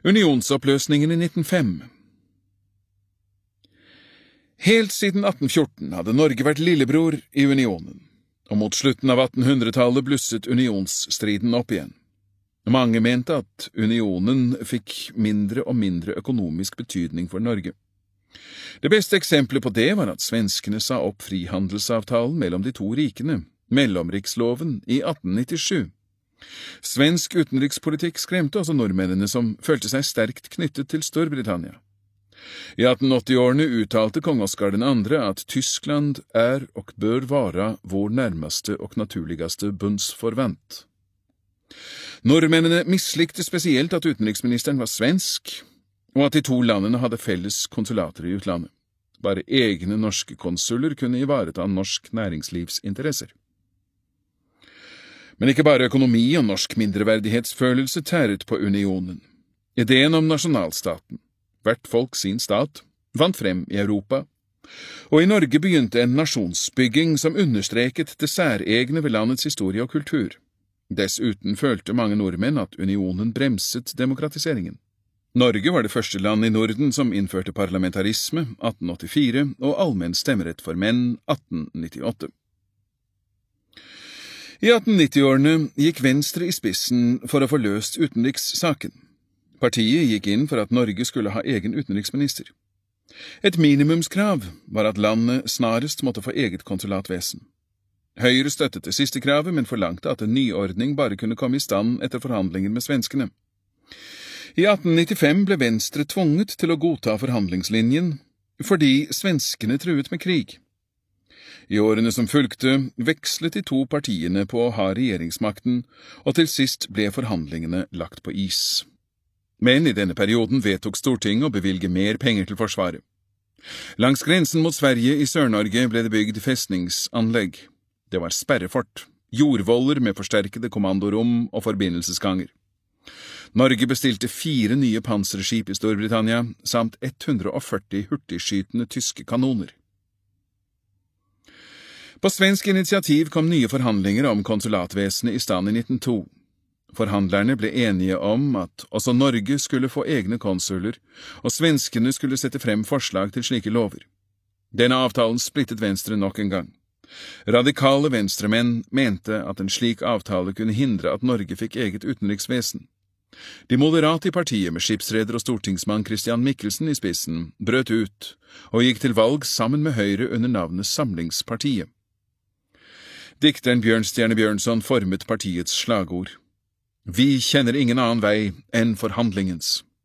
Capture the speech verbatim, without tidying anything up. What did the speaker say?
Unionsoppløsningen i nitten fem. Helt siden atten fjorten hadde Norge vært lillebror i unionen, og mot slutten av attenhundretallet blusset unionsstriden opp igjen. Mange mente at unionen fikk mindre og mindre økonomisk betydning for Norge. Det beste eksempelet på det var at svenskene sa opp frihandelsavtalen mellom de to rikene, mellomriksloven, i atten nittisju. Svensk utenrikspolitikk skremte også nordmennene som følte seg sterkt knyttet til Storbritannia. I attenåtti-årene uttalte kong Oscar den andre at Tyskland er og bør være vår nærmeste og naturligaste bundsforvant. Nordmennene mislikte spesielt at utenriksministeren var svensk, og at de to landene hadde felles konsulater i utlandet. Bare egne norske konsuler kunne ivareta norsk næringslivsinteresser. Men ikke bare økonomi og norsk mindreverdighetsfølelse tæret på unionen. Ideen om nasjonalstaten, hvert folk sin stat, vant frem i Europa, og i Norge begynte en nasjonsbygging som understreket det særegne ved landets historie og kultur. Dessuten følte mange nordmenn at unionen bremset demokratiseringen. Norge var det første land i Norden som innførte parlamentarisme, atten åttifire, og allmenn stemmerett for menn, atten nittiåtte. I attennitti-årene gikk Venstre i spissen for å få løst utenrikssaken. Partiet gikk inn for at Norge skulle ha egen utenriksminister. Et minimumskrav var at landet snarest måtte få eget konsulatvesen. Høyre støttet det siste kravet, men forlangte at en nyordning bare kunne komme i stand etter forhandlinger med svenskene. I atten nittifem ble Venstre tvunget til å godta forhandlingslinjen, fordi svenskene truet med krig. I årene som fulgte, vekslet de to partiene på å ha regjeringsmakten, og til sist ble forhandlingene lagt på is. Men i denne perioden vedtok Stortinget å bevilge mer penger til forsvaret. Langs grensen mot Sverige i Sør-Norge ble det bygd festningsanlegg. Det var sperrefort, jordvoller med forsterkede kommandorom og forbindelsesganger. Norge bestilte fire nye panserskip i Storbritannia, samt hundre og førti hurtigskytende tyske kanoner. På svensk initiativ kom nye forhandlinger om konsulatvesenet i stand i nitten to. Forhandlerne ble enige om at også Norge skulle få egne konsuler, og svenskene skulle sette frem forslag til slike lover. Denne avtalen splittet Venstre nok en gang. Radikale venstremenn mente at en slik avtale kunne hindre at Norge fikk eget utenriksvesen. De moderate i partiet med skipsreder og stortingsmann Christian Michelsen i spissen brøt ut, og gikk til valg sammen med Høyre under navnet Samlingspartiet. Dikteren Bjørnstjerne Bjørnson formet partiets slagord. Vi kjenner ingen annen vei enn forhandlingens.